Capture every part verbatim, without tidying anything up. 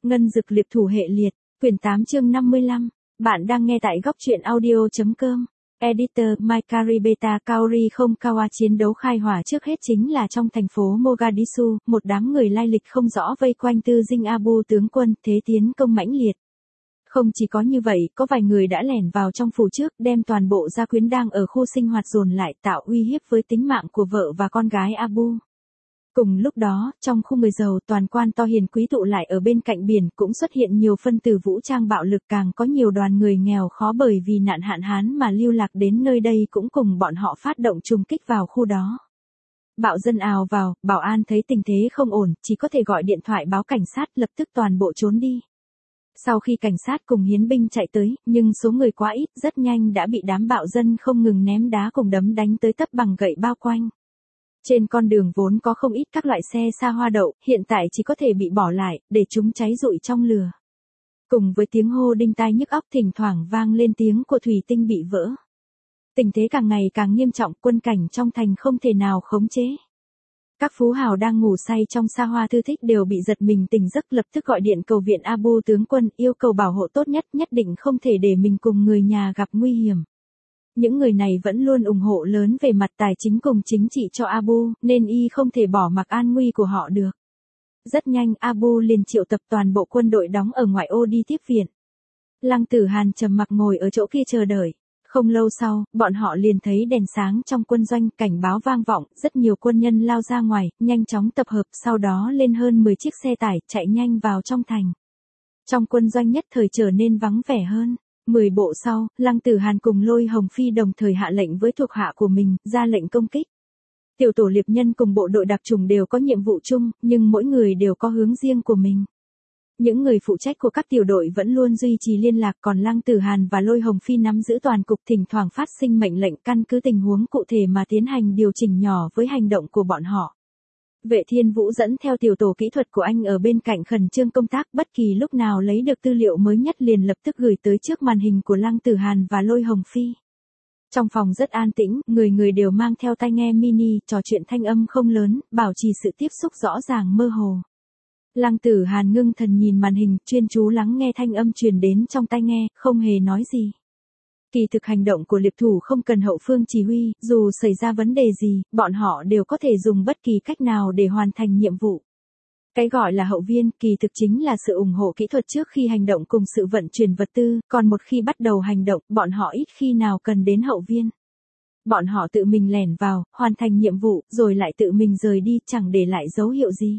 Ngân Dực Liệp Thủ Hệ Liệt, quyển tám chương năm mươi lăm. Bạn đang nghe tại góc truyện audio.com. Editor Maikari Beta Kaori không Kawa chiến đấu khai hỏa trước hết chính là trong thành phố Mogadishu, một đám người lai lịch không rõ vây quanh Tư Dinh Abu tướng quân, thế tiến công mãnh liệt. Không chỉ có như vậy, có vài người đã lẻn vào trong phủ trước, đem toàn bộ gia quyến đang ở khu sinh hoạt dồn lại, tạo uy hiếp với tính mạng của vợ và con gái Abu. Cùng lúc đó, trong khu người giàu toàn quan to hiền quý tụ lại ở bên cạnh biển cũng xuất hiện nhiều phân tử vũ trang bạo lực, càng có nhiều đoàn người nghèo khó bởi vì nạn hạn hán mà lưu lạc đến nơi đây cũng cùng bọn họ phát động trùng kích vào khu đó. Bạo dân ào vào, bảo an thấy tình thế không ổn, chỉ có thể gọi điện thoại báo cảnh sát, lập tức toàn bộ trốn đi. Sau khi cảnh sát cùng hiến binh chạy tới, nhưng số người quá ít, rất nhanh đã bị đám bạo dân không ngừng ném đá cùng đấm đánh tới tấp bằng gậy bao quanh. Trên con đường vốn có không ít các loại xe xa hoa đậu, hiện tại chỉ có thể bị bỏ lại, để chúng cháy rụi trong lửa. Cùng với tiếng hô đinh tai nhức óc thỉnh thoảng vang lên tiếng của thủy tinh bị vỡ. Tình thế càng ngày càng nghiêm trọng, quân cảnh trong thành không thể nào khống chế. Các phú hào đang ngủ say trong xa hoa thư thích đều bị giật mình tỉnh giấc, lập tức gọi điện cầu viện Abu tướng quân, yêu cầu bảo hộ tốt nhất, nhất định không thể để mình cùng người nhà gặp nguy hiểm. Những người này vẫn luôn ủng hộ lớn về mặt tài chính cùng chính trị cho Abu, nên y không thể bỏ mặc an nguy của họ được. Rất nhanh Abu liền triệu tập toàn bộ quân đội đóng ở ngoại ô đi tiếp viện. Lăng Tử Hàn trầm mặc ngồi ở chỗ kia chờ đợi. Không lâu sau, bọn họ liền thấy đèn sáng trong quân doanh, cảnh báo vang vọng, rất nhiều quân nhân lao ra ngoài, nhanh chóng tập hợp, sau đó lên hơn mười chiếc xe tải, chạy nhanh vào trong thành. Trong quân doanh nhất thời trở nên vắng vẻ hơn. Mười bộ sau, Lăng Tử Hàn cùng Lôi Hồng Phi đồng thời hạ lệnh với thuộc hạ của mình, ra lệnh công kích. Tiểu tổ liệp nhân cùng bộ đội đặc trùng đều có nhiệm vụ chung, nhưng mỗi người đều có hướng riêng của mình. Những người phụ trách của các tiểu đội vẫn luôn duy trì liên lạc, còn Lăng Tử Hàn và Lôi Hồng Phi nắm giữ toàn cục, thỉnh thoảng phát sinh mệnh lệnh, căn cứ tình huống cụ thể mà tiến hành điều chỉnh nhỏ với hành động của bọn họ. Vệ Thiên Vũ dẫn theo tiểu tổ kỹ thuật của anh ở bên cạnh khẩn trương công tác, bất kỳ lúc nào lấy được tư liệu mới nhất liền lập tức gửi tới trước màn hình của Lăng Tử Hàn và Lôi Hồng Phi. Trong phòng rất an tĩnh, người người đều mang theo tai nghe mini, trò chuyện thanh âm không lớn, bảo trì sự tiếp xúc rõ ràng mơ hồ. Lăng Tử Hàn ngưng thần nhìn màn hình, chuyên chú lắng nghe thanh âm truyền đến trong tai nghe, không hề nói gì. Kỳ thực hành động của liệp thủ không cần hậu phương chỉ huy, dù xảy ra vấn đề gì, bọn họ đều có thể dùng bất kỳ cách nào để hoàn thành nhiệm vụ. Cái gọi là hậu viên, kỳ thực chính là sự ủng hộ kỹ thuật trước khi hành động cùng sự vận chuyển vật tư, còn một khi bắt đầu hành động, bọn họ ít khi nào cần đến hậu viên. Bọn họ tự mình lẻn vào, hoàn thành nhiệm vụ, rồi lại tự mình rời đi, chẳng để lại dấu hiệu gì.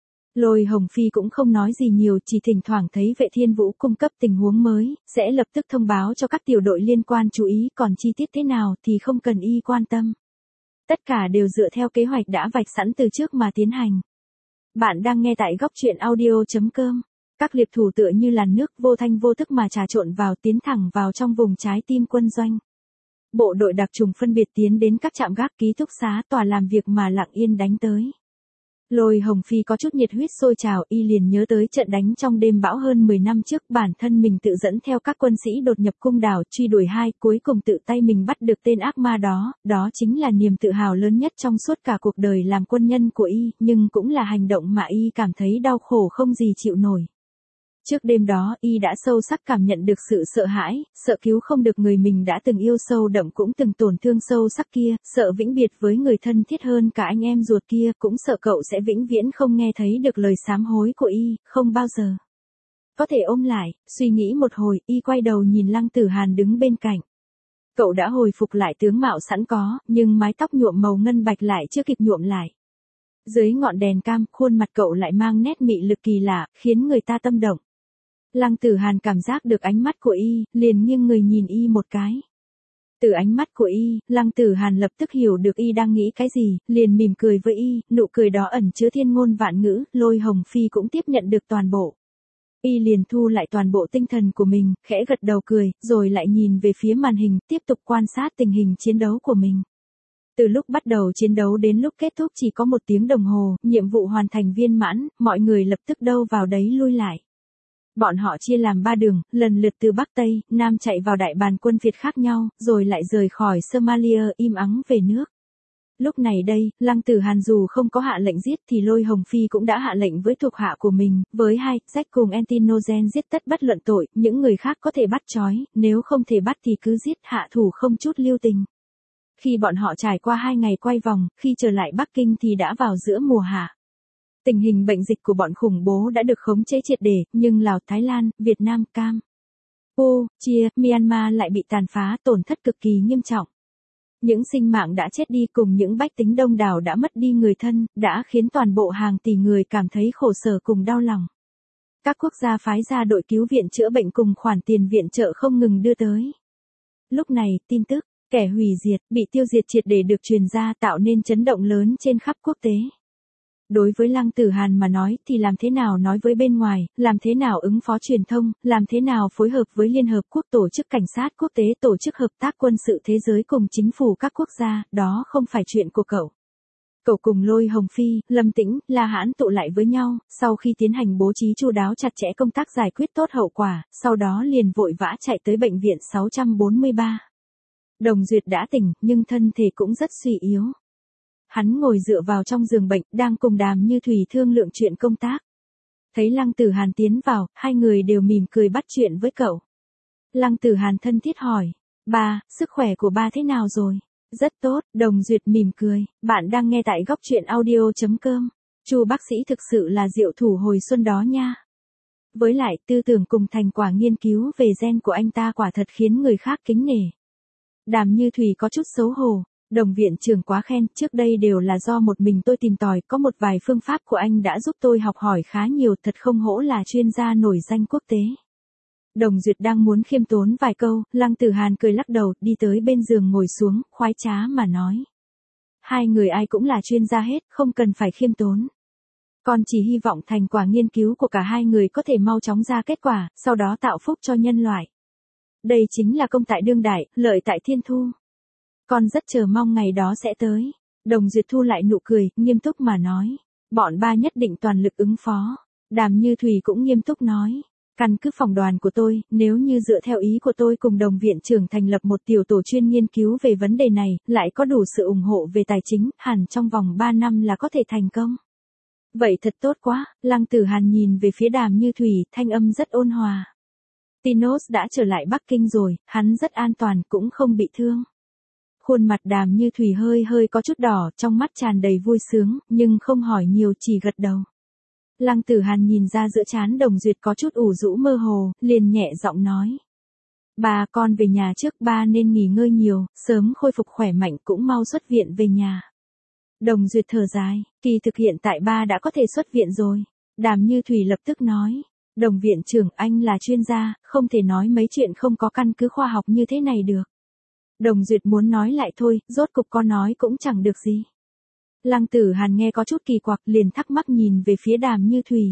Lôi Hồng Phi cũng không nói gì nhiều, chỉ thỉnh thoảng thấy Vệ Thiên Vũ cung cấp tình huống mới, sẽ lập tức thông báo cho các tiểu đội liên quan chú ý, còn chi tiết thế nào thì không cần y quan tâm. Tất cả đều dựa theo kế hoạch đã vạch sẵn từ trước mà tiến hành. Bạn đang nghe tại góc truyện audio.com. Các liệp thủ tựa như làn nước vô thanh vô thức mà trà trộn vào, tiến thẳng vào trong vùng trái tim quân doanh. Bộ đội đặc trùng phân biệt tiến đến các trạm gác, ký túc xá, tòa làm việc mà lặng yên đánh tới. Lôi Hồng Phi có chút nhiệt huyết sôi trào, y liền nhớ tới trận đánh trong đêm bão hơn mười năm trước, bản thân mình tự dẫn theo các quân sĩ đột nhập cung đảo, truy đuổi hai, cuối cùng tự tay mình bắt được tên ác ma đó, đó chính là niềm tự hào lớn nhất trong suốt cả cuộc đời làm quân nhân của y, nhưng cũng là hành động mà y cảm thấy đau khổ không gì chịu nổi. Trước đêm đó, y đã sâu sắc cảm nhận được sự sợ hãi, sợ cứu không được người mình đã từng yêu sâu đậm cũng từng tổn thương sâu sắc kia, sợ vĩnh biệt với người thân thiết hơn cả anh em ruột kia, cũng sợ cậu sẽ vĩnh viễn không nghe thấy được lời sám hối của y, không bao giờ có thể ôm lại. Suy nghĩ một hồi, y quay đầu nhìn Lăng Tử Hàn đứng bên cạnh. Cậu đã hồi phục lại tướng mạo sẵn có, nhưng mái tóc nhuộm màu ngân bạch lại chưa kịp nhuộm lại. Dưới ngọn đèn cam, khuôn mặt cậu lại mang nét mị lực kỳ lạ, khiến người ta tâm động. Lăng Tử Hàn cảm giác được ánh mắt của y, liền nghiêng người nhìn y một cái. Từ ánh mắt của y, Lăng Tử Hàn lập tức hiểu được y đang nghĩ cái gì, liền mỉm cười với y, nụ cười đó ẩn chứa thiên ngôn vạn ngữ, Lôi Hồng Phi cũng tiếp nhận được toàn bộ. Y liền thu lại toàn bộ tinh thần của mình, khẽ gật đầu cười, rồi lại nhìn về phía màn hình, tiếp tục quan sát tình hình chiến đấu của mình. Từ lúc bắt đầu chiến đấu đến lúc kết thúc chỉ có một tiếng đồng hồ, nhiệm vụ hoàn thành viên mãn, mọi người lập tức đâu vào đấy lui lại. Bọn họ chia làm ba đường, lần lượt từ Bắc Tây, Nam chạy vào đại bàn quân Việt khác nhau, rồi lại rời khỏi Somalia im ắng về nước. Lúc này đây, Lăng Tử Hàn dù không có hạ lệnh giết thì Lôi Hồng Phi cũng đã hạ lệnh với thuộc hạ của mình, với hai, Jack cùng Antinogen giết tất bất luận tội, những người khác có thể bắt trói, nếu không thể bắt thì cứ giết, hạ thủ không chút lưu tình. Khi bọn họ trải qua hai ngày quay vòng, khi trở lại Bắc Kinh thì đã vào giữa mùa hạ. Tình hình bệnh dịch của bọn khủng bố đã được khống chế triệt để, nhưng Lào, Thái Lan, Việt Nam, Cam, Pu, Chia, Myanmar lại bị tàn phá, tổn thất cực kỳ nghiêm trọng. Những sinh mạng đã chết đi cùng những bách tính đông đảo đã mất đi người thân, đã khiến toàn bộ hàng tỷ người cảm thấy khổ sở cùng đau lòng. Các quốc gia phái ra đội cứu viện chữa bệnh cùng khoản tiền viện trợ không ngừng đưa tới. Lúc này, tin tức, kẻ hủy diệt, bị tiêu diệt triệt để được truyền ra tạo nên chấn động lớn trên khắp quốc tế. Đối với Lăng Tử Hàn mà nói thì làm thế nào nói với bên ngoài, làm thế nào ứng phó truyền thông, làm thế nào phối hợp với Liên Hợp Quốc, tổ chức cảnh sát quốc tế, tổ chức hợp tác quân sự thế giới cùng chính phủ các quốc gia, đó không phải chuyện của cậu. Cậu cùng Lôi Hồng Phi, Lâm Tĩnh, La Hãn tụ lại với nhau, sau khi tiến hành bố trí chu đáo chặt chẽ công tác giải quyết tốt hậu quả, sau đó liền vội vã chạy tới bệnh viện sáu trăm bốn mươi ba. Đồng Duyệt đã tỉnh, nhưng thân thể cũng rất suy yếu. Hắn ngồi dựa vào trong giường bệnh, đang cùng Đàm Như Thủy thương lượng chuyện công tác. Thấy Lăng Tử Hàn tiến vào, hai người đều mỉm cười bắt chuyện với cậu. Lăng Tử Hàn thân thiết hỏi, ba, sức khỏe của ba thế nào rồi? Rất tốt, Đồng Duyệt mỉm cười, bạn đang nghe tại góc truyện audio chấm com. Chu bác sĩ thực sự là diệu thủ hồi xuân đó nha. Với lại, tư tưởng cùng thành quả nghiên cứu về gen của anh ta quả thật khiến người khác kính nể. Đàm Như Thủy có chút xấu hổ. Đồng viện trưởng quá khen, trước đây đều là do một mình tôi tìm tòi, có một vài phương pháp của anh đã giúp tôi học hỏi khá nhiều, thật không hổ là chuyên gia nổi danh quốc tế. Đồng Duyệt đang muốn khiêm tốn vài câu, Lăng Tử Hàn cười lắc đầu, đi tới bên giường ngồi xuống, khoái trá mà nói. Hai người ai cũng là chuyên gia hết, không cần phải khiêm tốn. Con chỉ hy vọng thành quả nghiên cứu của cả hai người có thể mau chóng ra kết quả, sau đó tạo phúc cho nhân loại. Đây chính là công tại đương đại, lợi tại thiên thu. Con rất chờ mong ngày đó sẽ tới. Đồng Duyệt thu lại nụ cười, nghiêm túc mà nói. Bọn ba nhất định toàn lực ứng phó. Đàm Như Thủy cũng nghiêm túc nói. Căn cứ phỏng đoán của tôi, nếu như dựa theo ý của tôi cùng đồng viện trưởng thành lập một tiểu tổ chuyên nghiên cứu về vấn đề này, lại có đủ sự ủng hộ về tài chính, hẳn trong vòng ba năm là có thể thành công. Vậy thật tốt quá, Lăng Tử Hàn nhìn về phía Đàm Như Thủy, thanh âm rất ôn hòa. Tinos đã trở lại Bắc Kinh rồi, hắn rất an toàn, cũng không bị thương. Khuôn mặt Đàm Như Thủy hơi hơi có chút đỏ, trong mắt tràn đầy vui sướng, nhưng không hỏi nhiều, chỉ gật đầu. Lăng Tử Hàn nhìn ra giữa trán Đồng Duyệt có chút ủ rũ mơ hồ, liền nhẹ giọng nói. Ba, con về nhà trước, ba nên nghỉ ngơi nhiều, sớm khôi phục khỏe mạnh, cũng mau xuất viện về nhà. Đồng Duyệt thở dài, kỳ thực hiện tại ba đã có thể xuất viện rồi. Đàm Như Thủy lập tức nói. Đồng viện trưởng, anh là chuyên gia, không thể nói mấy chuyện không có căn cứ khoa học như thế này được. Đồng Duyệt muốn nói lại thôi, rốt cục con nói cũng chẳng được gì. Lăng Tử Hàn nghe có chút kỳ quặc, liền thắc mắc nhìn về phía Đàm Như Thủy.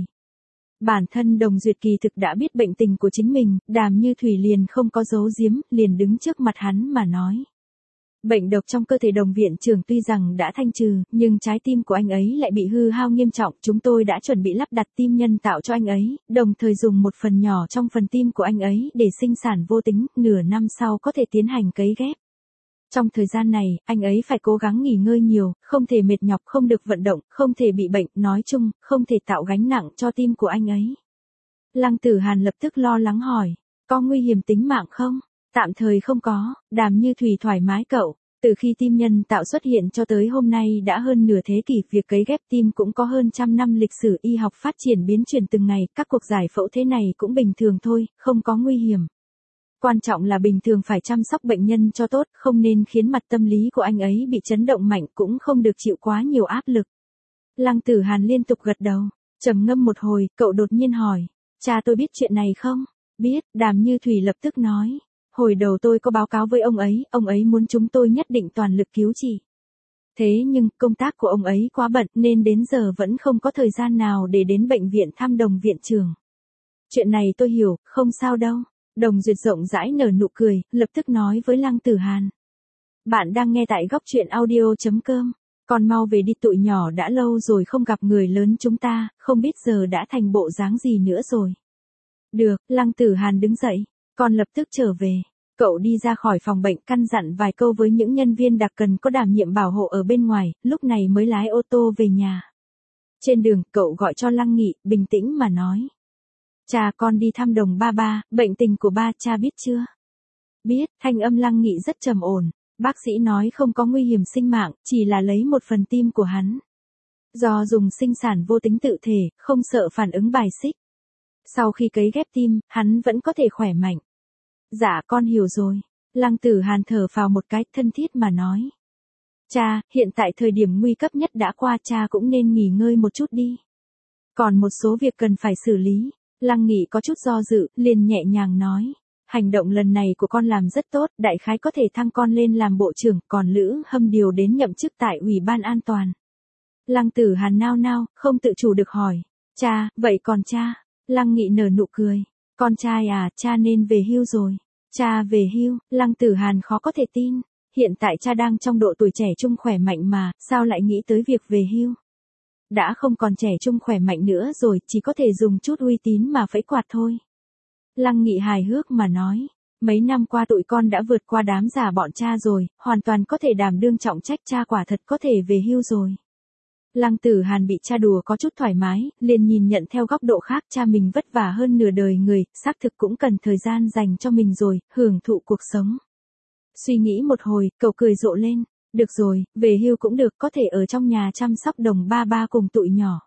Bản thân Đồng Duyệt kỳ thực đã biết bệnh tình của chính mình, Đàm Như Thủy liền không có giấu giếm, liền đứng trước mặt hắn mà nói. Bệnh độc trong cơ thể đồng viện trưởng tuy rằng đã thanh trừ, nhưng trái tim của anh ấy lại bị hư hao nghiêm trọng. Chúng tôi đã chuẩn bị lắp đặt tim nhân tạo cho anh ấy, đồng thời dùng một phần nhỏ trong phần tim của anh ấy để sinh sản vô tính, nửa năm sau có thể tiến hành cấy ghép. Trong thời gian này, anh ấy phải cố gắng nghỉ ngơi nhiều, không thể mệt nhọc, không được vận động, không thể bị bệnh, nói chung, không thể tạo gánh nặng cho tim của anh ấy. Lăng Tử Hàn lập tức lo lắng hỏi, có nguy hiểm tính mạng không? Tạm thời không có, Đàm Như Thủy thoải mái cậu. Từ khi tim nhân tạo xuất hiện cho tới hôm nay đã hơn nửa thế kỷ, việc cấy ghép tim cũng có hơn trăm năm lịch sử y học phát triển biến chuyển từng ngày, các cuộc giải phẫu thế này cũng bình thường thôi, không có nguy hiểm. Quan trọng là bình thường phải chăm sóc bệnh nhân cho tốt, không nên khiến mặt tâm lý của anh ấy bị chấn động mạnh, cũng không được chịu quá nhiều áp lực. Lăng Tử Hàn liên tục gật đầu, trầm ngâm một hồi, cậu đột nhiên hỏi, cha tôi biết chuyện này không? Biết, Đàm Như Thủy lập tức nói. Hồi đầu tôi có báo cáo với ông ấy, ông ấy muốn chúng tôi nhất định toàn lực cứu trị. Thế nhưng, công tác của ông ấy quá bận nên đến giờ vẫn không có thời gian nào để đến bệnh viện thăm Đồng viện trưởng. Chuyện này tôi hiểu, không sao đâu. Đồng Duyệt rộng rãi nở nụ cười, lập tức nói với Lăng Tử Hàn. Bạn đang nghe tại góc truyện audio chấm com. Còn mau về đi, tụi nhỏ đã lâu rồi không gặp người lớn chúng ta, không biết giờ đã thành bộ dáng gì nữa rồi. Được, Lăng Tử Hàn đứng dậy. Con lập tức trở về. Cậu đi ra khỏi phòng bệnh căn dặn vài câu với những nhân viên đặc cần có đảm nhiệm bảo hộ ở bên ngoài, lúc này mới lái ô tô về nhà. Trên đường, cậu gọi cho Lăng Nghị, bình tĩnh mà nói. Cha con đi thăm Đồng ba ba, bệnh tình của ba cha biết chưa? Biết, thanh âm Lăng Nghị rất trầm ổn. Bác sĩ nói không có nguy hiểm sinh mạng, chỉ là lấy một phần tim của hắn. Do dùng sinh sản vô tính tự thể, không sợ phản ứng bài xích. Sau khi cấy ghép tim, hắn vẫn có thể khỏe mạnh. Dạ con hiểu rồi. Lăng Tử Hàn thở phào một cái, thân thiết mà nói. Cha, hiện tại thời điểm nguy cấp nhất đã qua, cha cũng nên nghỉ ngơi một chút đi. Còn một số việc cần phải xử lý. Lăng Nghị có chút do dự, liền nhẹ nhàng nói. Hành động lần này của con làm rất tốt, đại khái có thể thăng con lên làm bộ trưởng, còn Lữ Hâm điều đến nhậm chức tại Ủy ban An toàn. Lăng Tử Hàn nao nao, không tự chủ được hỏi. Cha, vậy còn cha? Lăng Nghị nở nụ cười. Con trai à, cha nên về hưu rồi. Cha về hưu, Lăng Tử Hàn khó có thể tin. Hiện tại cha đang trong độ tuổi trẻ trung khỏe mạnh mà, sao lại nghĩ tới việc về hưu? Đã không còn trẻ trung khỏe mạnh nữa rồi, chỉ có thể dùng chút uy tín mà phẫy quạt thôi. Lăng Nghị hài hước mà nói. Mấy năm qua tụi con đã vượt qua đám già bọn cha rồi, hoàn toàn có thể đảm đương trọng trách, cha quả thật có thể về hưu rồi. Lăng Tử Hàn bị cha đùa có chút thoải mái, liền nhìn nhận theo góc độ khác, cha mình vất vả hơn nửa đời người, xác thực cũng cần thời gian dành cho mình rồi, hưởng thụ cuộc sống. Suy nghĩ một hồi, cậu cười rộ lên. Được rồi, về hưu cũng được, có thể ở trong nhà chăm sóc Đồng ba ba cùng tụi nhỏ.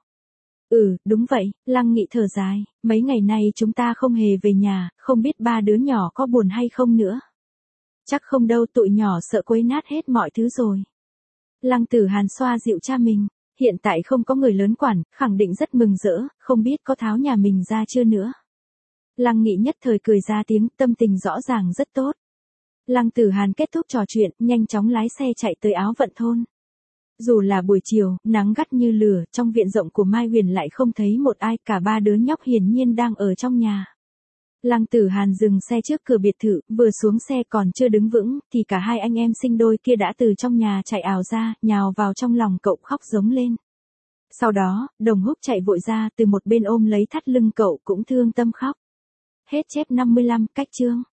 Ừ, đúng vậy, Lăng Nghị thở dài, mấy ngày nay chúng ta không hề về nhà, không biết ba đứa nhỏ có buồn hay không nữa. Chắc không đâu, tụi nhỏ sợ quấy nát hết mọi thứ rồi. Lăng Tử Hàn xoa dịu cha mình, hiện tại không có người lớn quản, khẳng định rất mừng rỡ, không biết có tháo nhà mình ra chưa nữa. Lăng Nghị nhất thời cười ra tiếng, tâm tình rõ ràng rất tốt. Lăng Tử Hàn kết thúc trò chuyện, nhanh chóng lái xe chạy tới Áo Vận thôn. Dù là buổi chiều, nắng gắt như lửa, trong viện rộng của Mai Huyền lại không thấy một ai, cả ba đứa nhóc hiển nhiên đang ở trong nhà. Lăng Tử Hàn dừng xe trước cửa biệt thự, vừa xuống xe còn chưa đứng vững, thì cả hai anh em sinh đôi kia đã từ trong nhà chạy ào ra, nhào vào trong lòng cậu khóc giống lên. Sau đó, Đồng Húc chạy vội ra, từ một bên ôm lấy thắt lưng cậu cũng thương tâm khóc. Hết chép năm mươi lăm, cách chương.